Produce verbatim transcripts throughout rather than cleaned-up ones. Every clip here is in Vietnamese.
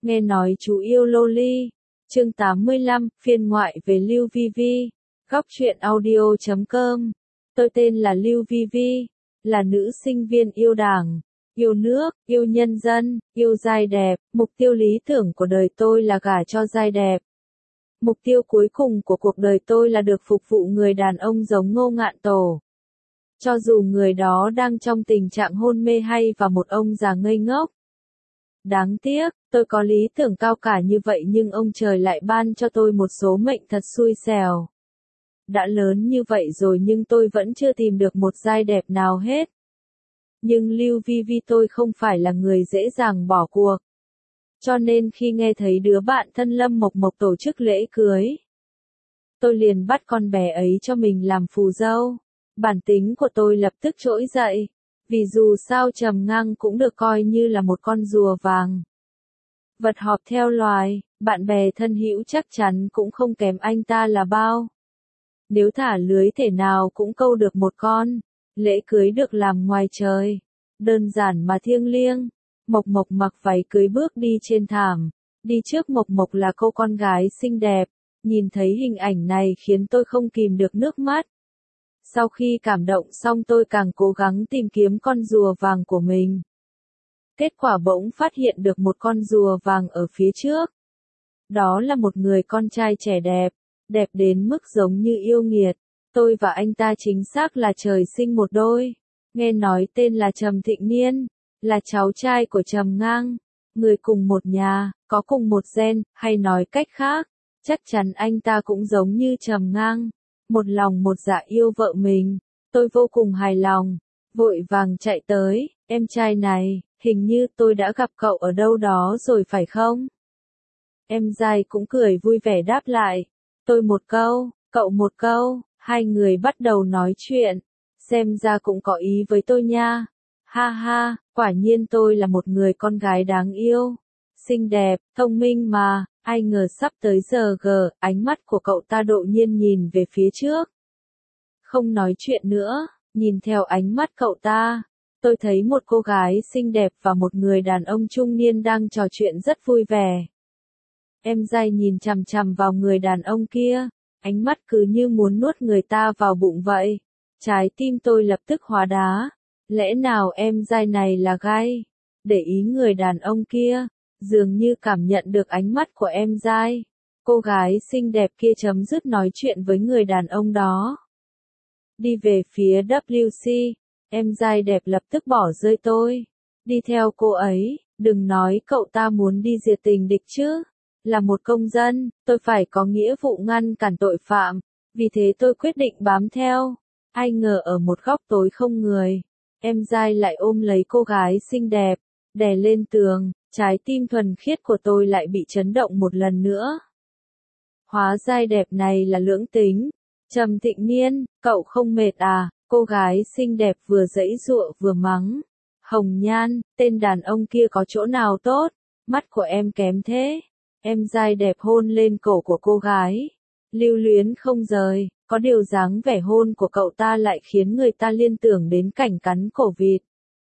Nghe nói chú yêu Loli. Chương tám mươi lăm, phiên ngoại về Lưu Vi Vi. Góc truyện audio chấm com. Tôi tên là Lưu Vi Vi, là nữ sinh viên yêu Đảng, yêu nước, yêu nhân dân, yêu giai đẹp. Mục tiêu lý tưởng của đời tôi là gả cho giai đẹp. Mục tiêu cuối cùng của cuộc đời tôi là được phục vụ người đàn ông giống Ngô Ngạn Tổ. Cho dù người đó đang trong tình trạng hôn mê hay và một ông già ngây ngốc. Đáng tiếc, tôi có lý tưởng cao cả như vậy nhưng ông trời lại ban cho tôi một số mệnh thật xui xẻo. Đã lớn như vậy rồi nhưng tôi vẫn chưa tìm được một giai đẹp nào hết. Nhưng Lưu Vi Vi tôi không phải là người dễ dàng bỏ cuộc. Cho nên khi nghe thấy đứa bạn thân Lâm Mộc Mộc tổ chức lễ cưới, tôi liền bắt con bé ấy cho mình làm phù dâu. Bản tính của tôi lập tức trỗi dậy, vì dù sao Trầm Ngang cũng được coi như là một con rùa vàng. Vật họp theo loài, bạn bè thân hữu chắc chắn cũng không kém anh ta là bao. Nếu thả lưới thể nào cũng câu được một con. Lễ cưới được làm ngoài trời, đơn giản mà thiêng liêng. Mộc Mộc mặc váy cưới bước đi trên thảm, đi trước Mộc Mộc là cô con gái xinh đẹp. Nhìn thấy hình ảnh này khiến tôi không kìm được nước mắt. Sau khi cảm động xong tôi càng cố gắng tìm kiếm con rùa vàng của mình. Kết quả bỗng phát hiện được một con rùa vàng ở phía trước. Đó là một người con trai trẻ đẹp, đẹp đến mức giống như yêu nghiệt. Tôi và anh ta chính xác là trời sinh một đôi. Nghe nói tên là Trầm Thịnh Niên, là cháu trai của Trầm Ngang. Người cùng một nhà, có cùng một gen, hay nói cách khác, chắc chắn anh ta cũng giống như Trầm Ngang. Một lòng một dạ yêu vợ mình, tôi vô cùng hài lòng, vội vàng chạy tới, em trai này, hình như tôi đã gặp cậu ở đâu đó rồi phải không? Em dai cũng cười vui vẻ đáp lại, tôi một câu, cậu một câu, hai người bắt đầu nói chuyện, xem ra cũng có ý với tôi nha. Ha ha, quả nhiên tôi là một người con gái đáng yêu, xinh đẹp, thông minh mà. Ai ngờ sắp tới giờ gờ, ánh mắt của cậu ta đột nhiên nhìn về phía trước. Không nói chuyện nữa, nhìn theo ánh mắt cậu ta, tôi thấy một cô gái xinh đẹp và một người đàn ông trung niên đang trò chuyện rất vui vẻ. Em dai nhìn chằm chằm vào người đàn ông kia, ánh mắt cứ như muốn nuốt người ta vào bụng vậy. Trái tim tôi lập tức hóa đá, lẽ nào em dai này là gai? Để ý người đàn ông kia. Dường như cảm nhận được ánh mắt của em dai. Cô gái xinh đẹp kia chấm dứt nói chuyện với người đàn ông đó. Đi về phía W C, em dai đẹp lập tức bỏ rơi tôi. Đi theo cô ấy, đừng nói cậu ta muốn đi diệt tình địch chứ. Là một công dân, tôi phải có nghĩa vụ ngăn cản tội phạm. Vì thế tôi quyết định bám theo. Ai ngờ ở một góc tối không người, em dai lại ôm lấy cô gái xinh đẹp, đè lên tường. Trái tim thuần khiết của tôi lại bị chấn động một lần nữa. Hóa giai đẹp này là lưỡng tính. Trầm Thịnh Niên, cậu không mệt à? Cô gái xinh đẹp vừa giãy giụa vừa mắng. Hồng Nhan, tên đàn ông kia có chỗ nào tốt? Mắt của em kém thế. Em giai đẹp hôn lên cổ của cô gái. Lưu luyến không rời, có điều dáng vẻ hôn của cậu ta lại khiến người ta liên tưởng đến cảnh cắn cổ vịt.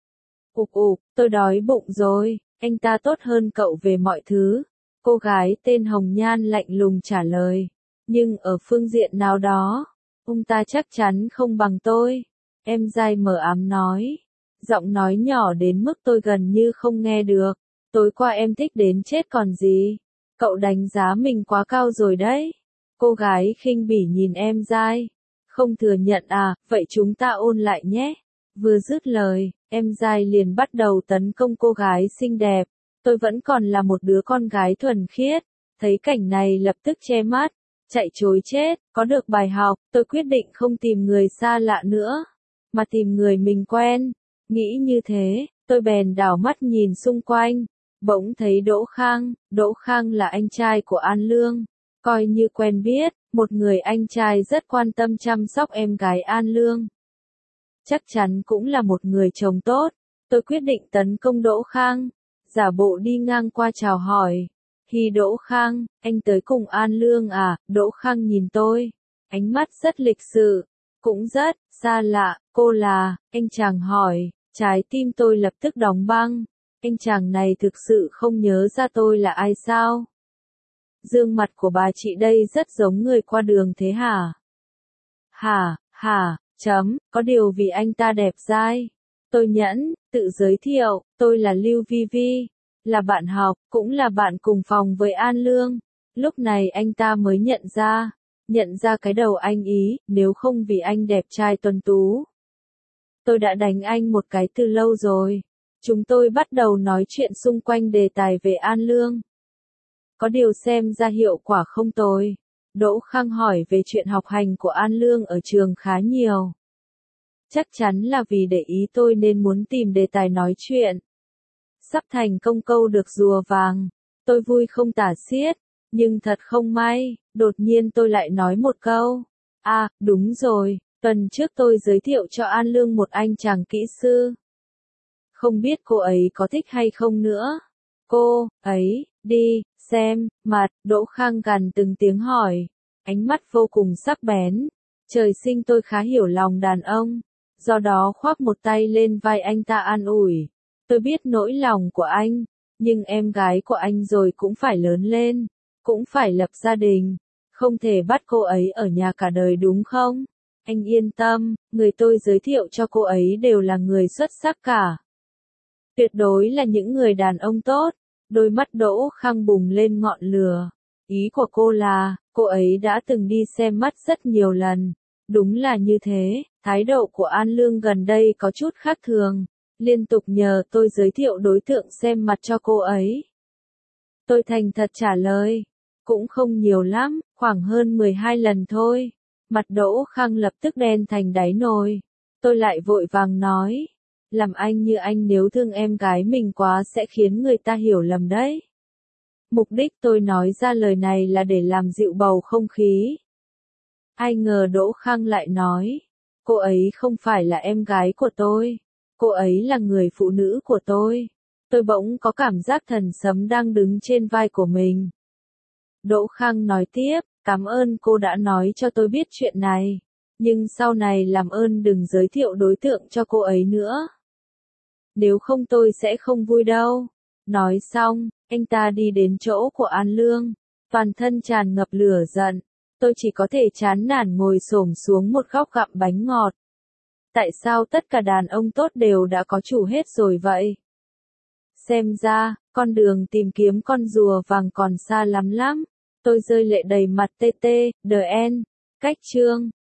Ục ục, tôi đói bụng rồi. Anh ta tốt hơn cậu về mọi thứ. Cô gái tên Hồng Nhan lạnh lùng trả lời. Nhưng ở phương diện nào đó, ông ta chắc chắn không bằng tôi. Em dai mờ ám nói. Giọng nói nhỏ đến mức tôi gần như không nghe được. Tối qua em thích đến chết còn gì. Cậu đánh giá mình quá cao rồi đấy. Cô gái khinh bỉ nhìn em dai. Không thừa nhận à, vậy chúng ta ôn lại nhé. Vừa dứt lời, em dai liền bắt đầu tấn công cô gái xinh đẹp. Tôi vẫn còn là một đứa con gái thuần khiết. Thấy cảnh này lập tức che mắt, chạy trối chết. Có được bài học, tôi quyết định không tìm người xa lạ nữa, mà tìm người mình quen. Nghĩ như thế, tôi bèn đảo mắt nhìn xung quanh. Bỗng thấy Đỗ Khang. Đỗ Khang là anh trai của An Lương. Coi như quen biết, một người anh trai rất quan tâm chăm sóc em gái An Lương. Chắc chắn cũng là một người chồng tốt. Tôi quyết định tấn công Đỗ Khang, giả bộ đi ngang qua chào hỏi. Hi Đỗ Khang, anh tới cùng An Lương à? Đỗ Khang nhìn tôi, ánh mắt rất lịch sự, cũng rất xa lạ. Cô là? Anh chàng hỏi. Trái tim tôi lập tức đóng băng. Anh chàng này thực sự không nhớ ra tôi là ai sao? Dương mặt của bà chị đây rất giống người qua đường thế hả? Hả, hả, chấm, có điều vì anh ta đẹp dai. Tôi nhẫn, tự giới thiệu, tôi là Lưu Vi Vi, là bạn học, cũng là bạn cùng phòng với An Lương. Lúc này anh ta mới nhận ra, nhận ra cái đầu anh ý, nếu không vì anh đẹp trai tuấn tú. Tôi đã đánh anh một cái từ lâu rồi. Chúng tôi bắt đầu nói chuyện xung quanh đề tài về An Lương. Có điều xem ra hiệu quả không tồi. Đỗ Khang hỏi về chuyện học hành của An Lương ở trường khá nhiều. Chắc chắn là vì để ý tôi nên muốn tìm đề tài nói chuyện. Sắp thành công câu được rùa vàng. Tôi vui không tả xiết. Nhưng thật không may, đột nhiên tôi lại nói một câu. À, đúng rồi, tuần trước tôi giới thiệu cho An Lương một anh chàng kỹ sư. Không biết cô ấy có thích hay không nữa. Cô ấy, đi, xem, mặt, Đỗ Khang gằn từng tiếng hỏi. Ánh mắt vô cùng sắc bén. Trời sinh tôi khá hiểu lòng đàn ông. Do đó khoác một tay lên vai anh ta an ủi. Tôi biết nỗi lòng của anh. Nhưng em gái của anh rồi cũng phải lớn lên. Cũng phải lập gia đình. Không thể bắt cô ấy ở nhà cả đời đúng không? Anh yên tâm, người tôi giới thiệu cho cô ấy đều là người xuất sắc cả. Tuyệt đối là những người đàn ông tốt. Đôi mắt Đỗ Khang bùng lên ngọn lửa. Ý của cô là, cô ấy đã từng đi xem mắt rất nhiều lần. Đúng là như thế, thái độ của An Lương gần đây có chút khác thường. Liên tục nhờ tôi giới thiệu đối tượng xem mặt cho cô ấy. Tôi thành thật trả lời. Cũng không nhiều lắm, khoảng hơn mười hai lần thôi. Mặt Đỗ Khang lập tức đen thành đáy nồi. Tôi lại vội vàng nói. Làm anh như anh nếu thương em gái mình quá sẽ khiến người ta hiểu lầm đấy. Mục đích tôi nói ra lời này là để làm dịu bầu không khí. Ai ngờ Đỗ Khang lại nói. Cô ấy không phải là em gái của tôi. Cô ấy là người phụ nữ của tôi. Tôi bỗng có cảm giác thần sấm đang đứng trên vai của mình. Đỗ Khang nói tiếp, cảm ơn cô đã nói cho tôi biết chuyện này. Nhưng sau này làm ơn đừng giới thiệu đối tượng cho cô ấy nữa. Nếu không tôi sẽ không vui đâu. Nói xong, anh ta đi đến chỗ của An Lương. Toàn thân tràn ngập lửa giận. Tôi chỉ có thể chán nản ngồi xổm xuống một góc gặm bánh ngọt. Tại sao tất cả đàn ông tốt đều đã có chủ hết rồi vậy? Xem ra, con đường tìm kiếm con rùa vàng còn xa lắm lắm. Tôi rơi lệ đầy mặt tê tê, đờ en. Cách chương